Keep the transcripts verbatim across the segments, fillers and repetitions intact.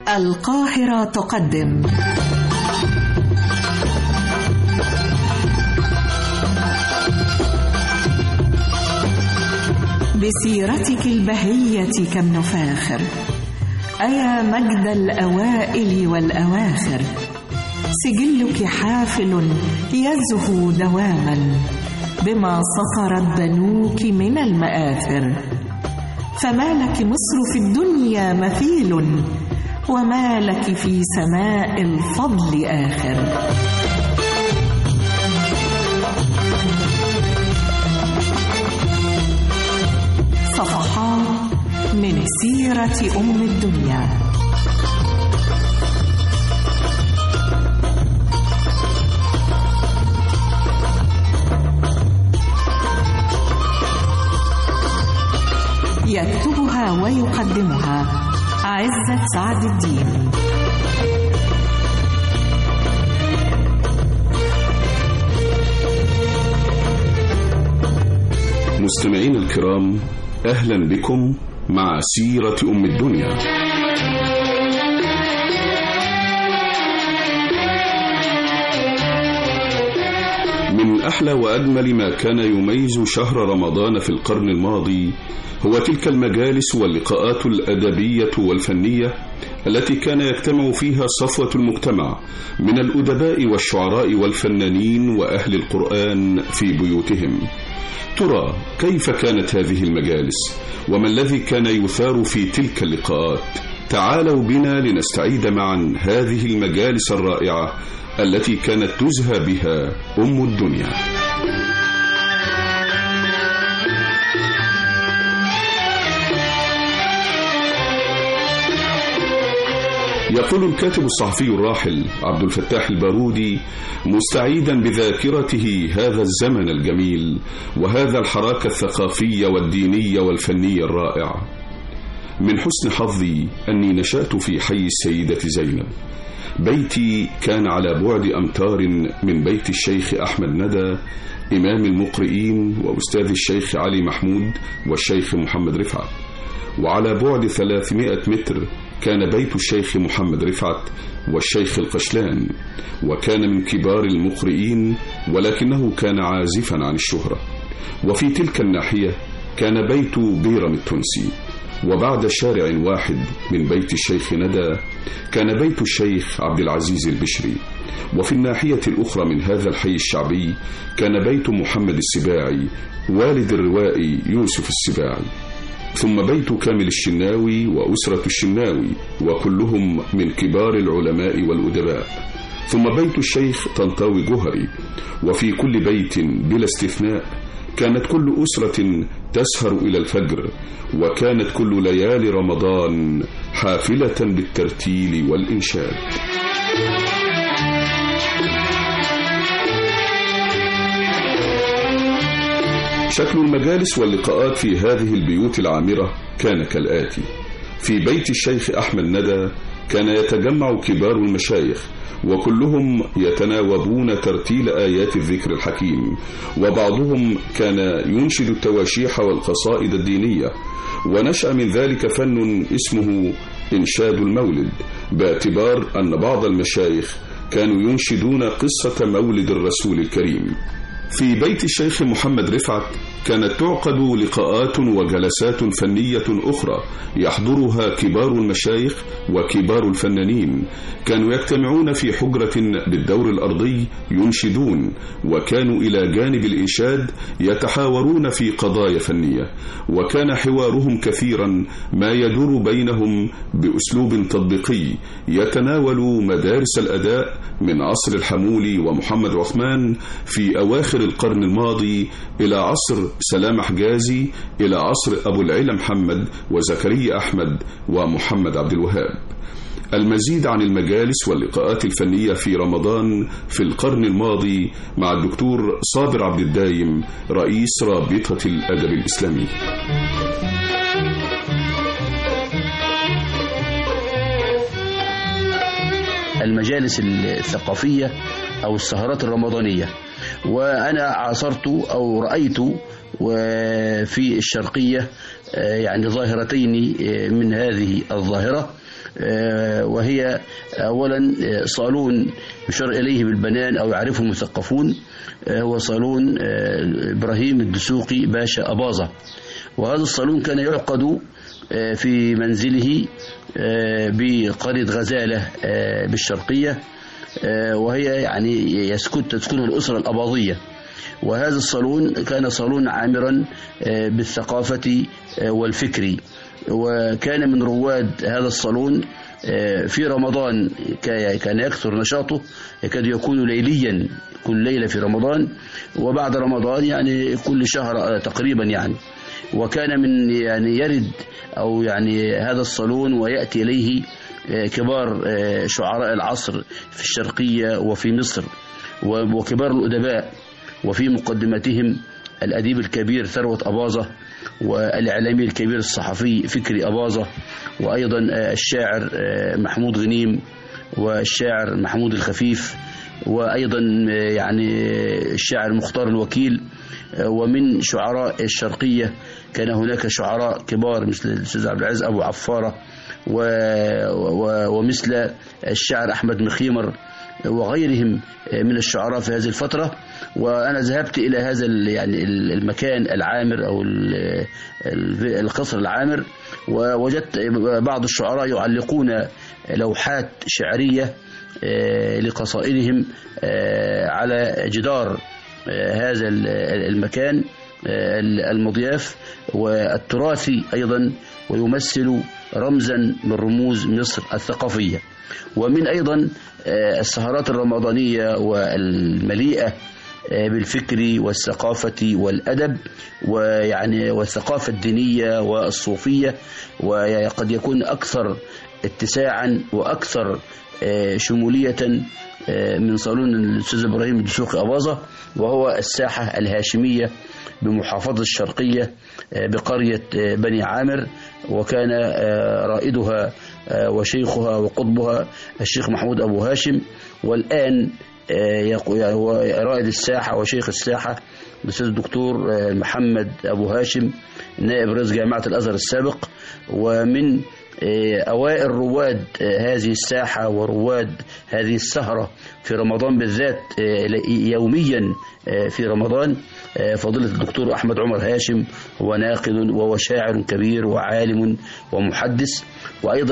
القاهرة تقدم بسيرتك البهية كم نفاخر، أيا مجد الأوائل والأواخر، سجلك حافل يزهو دواما بما سطرت بنوك من المآثر، فما لك مصر في الدنيا مثيل، وما لك في سماء الفضل آخر. صفحات من سيرة أم الدنيا. يكتبها ويقدمها عزت سعد الدين. مستمعين الكرام، أهلا بكم مع سيرة أم الدنيا. من أحلى وأجمل ما كان يميز شهر رمضان في القرن الماضي هو تلك المجالس واللقاءات الأدبية والفنية التي كان يجتمع فيها صفوة المجتمع من الأدباء والشعراء والفنانين وأهل القرآن في بيوتهم. ترى كيف كانت هذه المجالس؟ وما الذي كان يثار في تلك اللقاءات؟ تعالوا بنا لنستعيد معا هذه المجالس الرائعة التي كانت تزهى بها أم الدنيا. يقول الكاتب الصحفي الراحل عبد الفتاح البارودي مستعيدا بذاكرته هذا الزمن الجميل وهذا الحراك الثقافية والدينية والفنية الرائعة: من حسن حظي أني نشأت في حي السيدة زينب. بيتي كان على بعد أمتار من بيت الشيخ أحمد ندى إمام المقرئين وأستاذ الشيخ علي محمود والشيخ محمد رفعت، وعلى بعد ثلاثمائة متر كان بيت الشيخ محمد رفعت والشيخ القشلان، وكان من كبار المقرئين ولكنه كان عازفا عن الشهرة. وفي تلك الناحية كان بيت بيرم التونسي، وبعد شارع واحد من بيت الشيخ ندى كان بيت الشيخ عبد العزيز البشري، وفي الناحية الأخرى من هذا الحي الشعبي كان بيت محمد السباعي والد الروائي يوسف السباعي، ثم بيت كامل الشناوي وأسرة الشناوي وكلهم من كبار العلماء والأدباء، ثم بيت الشيخ طنطاوي جوهري. وفي كل بيت بلا استثناء كانت كل أسرة تسهر إلى الفجر، وكانت كل ليالي رمضان حافلة بالترتيل والإنشاد. شكل المجالس واللقاءات في هذه البيوت العامرة كان كالآتي: في بيت الشيخ أحمد ندى كان يتجمع كبار المشايخ وكلهم يتناوبون ترتيل آيات الذكر الحكيم، وبعضهم كان ينشد التواشيح والقصائد الدينية، ونشأ من ذلك فن اسمه إنشاد المولد، باعتبار أن بعض المشايخ كانوا ينشدون قصة مولد الرسول الكريم. في بيت الشيخ محمد رفعت كانت تعقد لقاءات وجلسات فنية أخرى يحضرها كبار المشايخ وكبار الفنانين، كانوا يجتمعون في حجرة بالدور الأرضي ينشدون، وكانوا إلى جانب الإنشاد يتحاورون في قضايا فنية، وكان حوارهم كثيرا ما يدور بينهم بأسلوب تطبيقي يتناول مدارس الأداء من عصر الحمولي ومحمد عثمان في أواخر القرن الماضي إلى عصر سلام حجازي، إلى عصر أبو العلا محمد وزكريا أحمد ومحمد عبد الوهاب. المزيد عن المجالس واللقاءات الفنية في رمضان في القرن الماضي مع الدكتور صابر عبد الدايم رئيس رابطة الأدب الإسلامي. المجالس الثقافية أو السهرات الرمضانية، وأنا عاصرت أو رأيت وفي الشرقية يعني ظاهرتين من هذه الظاهرة. وهي أولا صالون يشار إليه بالبنان أو يعرفه المثقفون، هو صالون إبراهيم الدسوقي باشا أباظة. وهذا الصالون كان يعقد في منزله بقرية غزالة بالشرقية، وهي يعني يسكن تسكنه الأسرة الأباظية. وهذا الصالون كان صالون عامرا بالثقافة والفكر، وكان من رواد هذا الصالون في رمضان كان يكثر نشاطه، يكاد يكون ليليا كل ليلة في رمضان، وبعد رمضان يعني كل شهر تقريبا يعني. وكان من يعني يرد أو يعني هذا الصالون ويأتي إليه كبار شعراء العصر في الشرقية وفي مصر وكبار الأدباء، وفي مقدمتهم الأديب الكبير ثروت أباظة، والإعلامي الكبير الصحفي فكري أباظة، وأيضا الشاعر محمود غنيم والشاعر محمود الخفيف، وأيضا يعني الشاعر مختار الوكيل. ومن شعراء الشرقية كان هناك شعراء كبار مثل الأستاذ عبد العزيز أبو عفارة ومثل الشاعر أحمد مخيمر وغيرهم من الشعراء في هذه الفترة. وأنا ذهبت إلى هذا يعني المكان العامر أو القصر العامر، ووجدت بعض الشعراء يعلقون لوحات شعرية لقصائدهم على جدار هذا المكان المضياف والتراثي أيضا، ويمثل رمزا من رموز مصر الثقافية. ومن أيضا السهرات الرمضانية والمليئة بالفكر والثقافة والأدب ويعني والثقافة الدينية والصوفية، وقد يكون أكثر اتساعا وأكثر شمولية من صالون الأستاذ إبراهيم الدسوقي أباظة، وهو الساحة الهاشمية بمحافظة الشرقية بقرية بني عامر. وكان رائدها وشيخها وقطبها الشيخ محمود أبو هاشم، والآن هو رائد الساحة وشيخ الساحة الأستاذ الدكتور محمد أبو هاشم نائب رئيس جامعة الأزهر السابق. ومن أوائل رواد هذه الساحة ورواد هذه السهرة في رمضان بالذات يوميا في رمضان فضيلة الدكتور أحمد عمر هاشم، هو ناقد وهو شاعر كبير وعالم ومحدث، وأيضا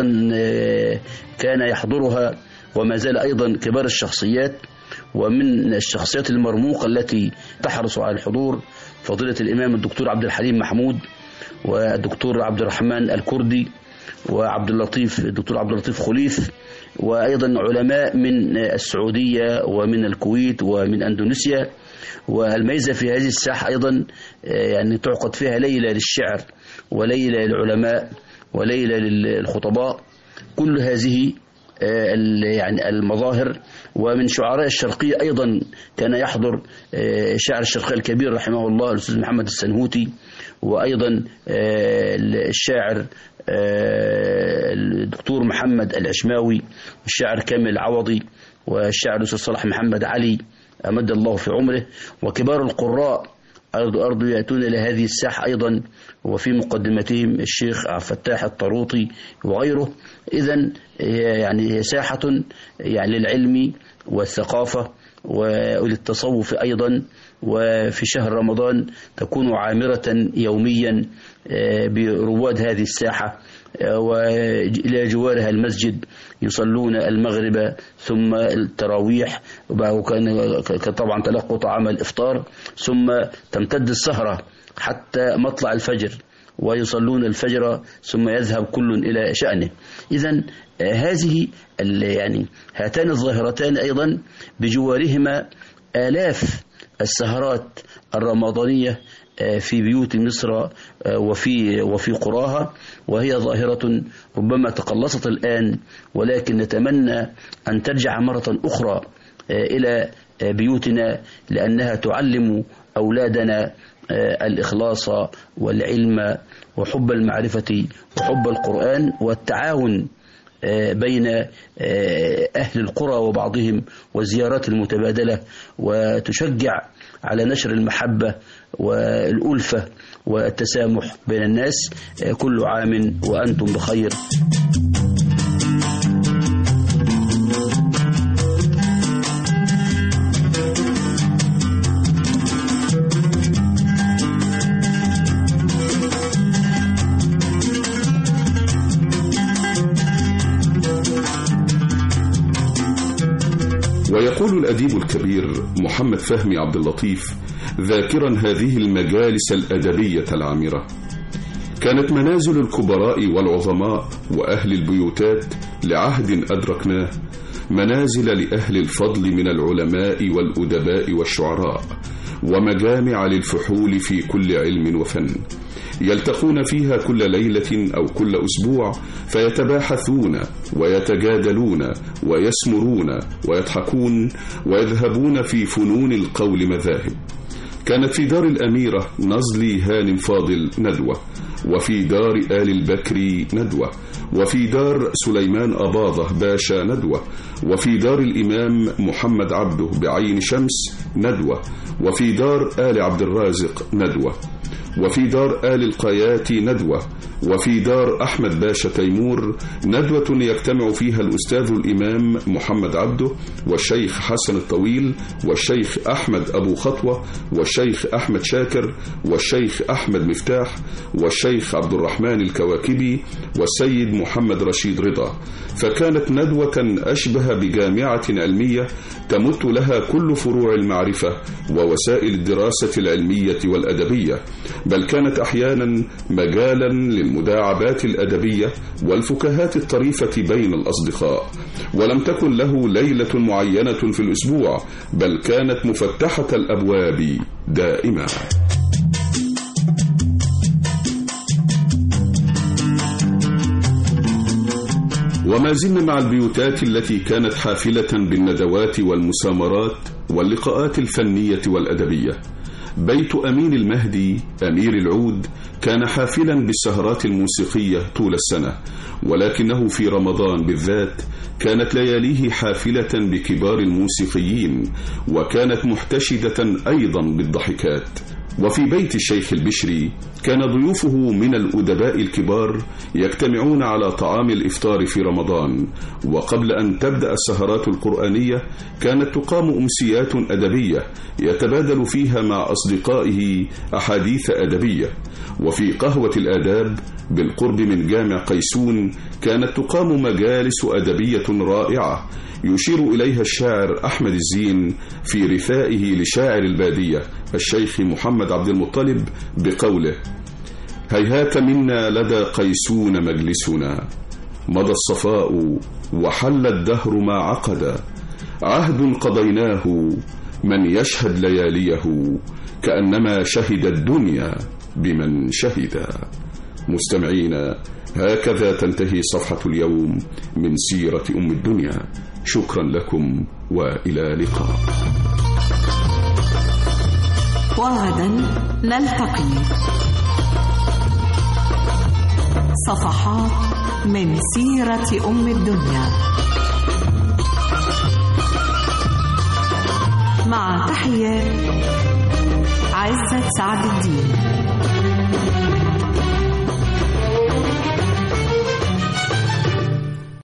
كان يحضرها وما زال أيضا كبار الشخصيات. ومن الشخصيات المرموقة التي تحرص على الحضور فضيلة الإمام الدكتور عبد الحليم محمود، والدكتور عبد الرحمن الكردي، وعبد اللطيف الدكتور عبد اللطيف خليف، وأيضا علماء من السعودية ومن الكويت ومن أندونيسيا. والميزة في هذه الساحة أيضا يعني تعقد فيها ليلة للشعر وليلة للعلماء وليلة للخطباء، كل هذه يعني المظاهر. ومن شعراء الشرقية أيضا كان يحضر شاعر الشرقية الكبير رحمه الله الأستاذ محمد السنهوتي، وأيضا الشاعر الدكتور محمد العشماوي، والشاعر كامل العوضي، والشاعر الأستاذ صلاح محمد علي أمد الله في عمره، وكبار القراء أرض أرض يأتون إلى هذه الساحة أيضا، وفي مقدمتهم الشيخ عبد الفتاح الطروطي وغيره. إذن يعني هي ساحة يعني للعلم والثقافة وللتصوف أيضا. وفي شهر رمضان تكون عامرة يوميا برواد هذه الساحة، وإلى جوارها المسجد يصلون المغرب ثم التراويح، وكان طبعا تلقوا طعام الإفطار، ثم تمتد السهرة حتى مطلع الفجر ويصلون الفجر ثم يذهب كل إلى شأنه. إذن هذه يعني هاتان الظاهرتان أيضا بجوارهما آلاف السهرات الرمضانية في بيوت مصر وفي وفي قراها، وهي ظاهرة ربما تقلصت الآن، ولكن نتمنى أن ترجع مرة أخرى إلى بيوتنا، لأنها تعلم أولادنا الإخلاص والعلم وحب المعرفة وحب القرآن والتعاون بين أهل القرى وبعضهم والزيارات المتبادلة، وتشجع على نشر المحبة والألفة والتسامح بين الناس. كل عام وأنتم بخير. ويقول الأديب الكبير محمد فهمي عبد اللطيف ذاكرا هذه المجالس الأدبية العامرة: كانت منازل الكبراء والعظماء وأهل البيوتات لعهد أدركناه منازل لأهل الفضل من العلماء والأدباء والشعراء، ومجامع للفحول في كل علم وفن، يلتقون فيها كل ليلة أو كل أسبوع فيتباحثون ويتجادلون ويسمرون ويضحكون ويذهبون في فنون القول مذاهب. كانت في دار الأميرة نزلي هانم فاضل ندوة، وفي دار آل البكري ندوة، وفي دار سليمان أباظة باشا ندوة، وفي دار الإمام محمد عبده بعين شمس ندوة، وفي دار آل عبد الرازق ندوة، وفي دار آل القيات ندوة، وفي دار أحمد باشا تيمور ندوة يجتمع فيها الأستاذ الإمام محمد عبده والشيخ حسن الطويل والشيخ أحمد أبو خطوة والشيخ أحمد شاكر والشيخ أحمد مفتاح والشيخ عبد الرحمن الكواكبي والسيد محمد رشيد رضا. فكانت ندوة أشبه بجامعة علمية تمت لها كل فروع المعرفة ووسائل الدراسة العلمية والأدبية، بل كانت أحيانا مجالا للمداعبات الأدبية والفكاهات الطريفة بين الأصدقاء، ولم تكن له ليلة معينة في الأسبوع، بل كانت مفتحة الأبواب دائما. وما زلنا مع البيوتات التي كانت حافلة بالندوات والمسامرات واللقاءات الفنية والأدبية. بيت أمين المهدي أمير العود كان حافلا بالسهرات الموسيقية طول السنة، ولكنه في رمضان بالذات كانت لياليه حافلة بكبار الموسيقيين، وكانت محتشدة أيضا بالضحكات. وفي بيت الشيخ البشري كان ضيوفه من الأدباء الكبار يجتمعون على طعام الإفطار في رمضان، وقبل أن تبدأ السهرات القرآنية كانت تقام أمسيات أدبية يتبادل فيها مع أصدقائه أحاديث أدبية. وفي قهوة الآداب بالقرب من جامع قيسون كانت تقام مجالس أدبية رائعة يشير إليها الشاعر أحمد الزين في رثائه لشاعر البادية الشيخ محمد عبد المطلب بقوله: هيهات منا لدى قيسون مجلسنا، مضى الصفاء وحل الدهر ما عقد، عهد قضيناه من يشهد لياليه، كأنما شهد الدنيا بمن شهد. مستمعينا، هكذا تنتهي صفحة اليوم من سيرة أم الدنيا. شكرا لكم وإلى لقاء. وغدا نلتقي صفحات من سيرة أم الدنيا، مع تحيات عزت سعد الدين.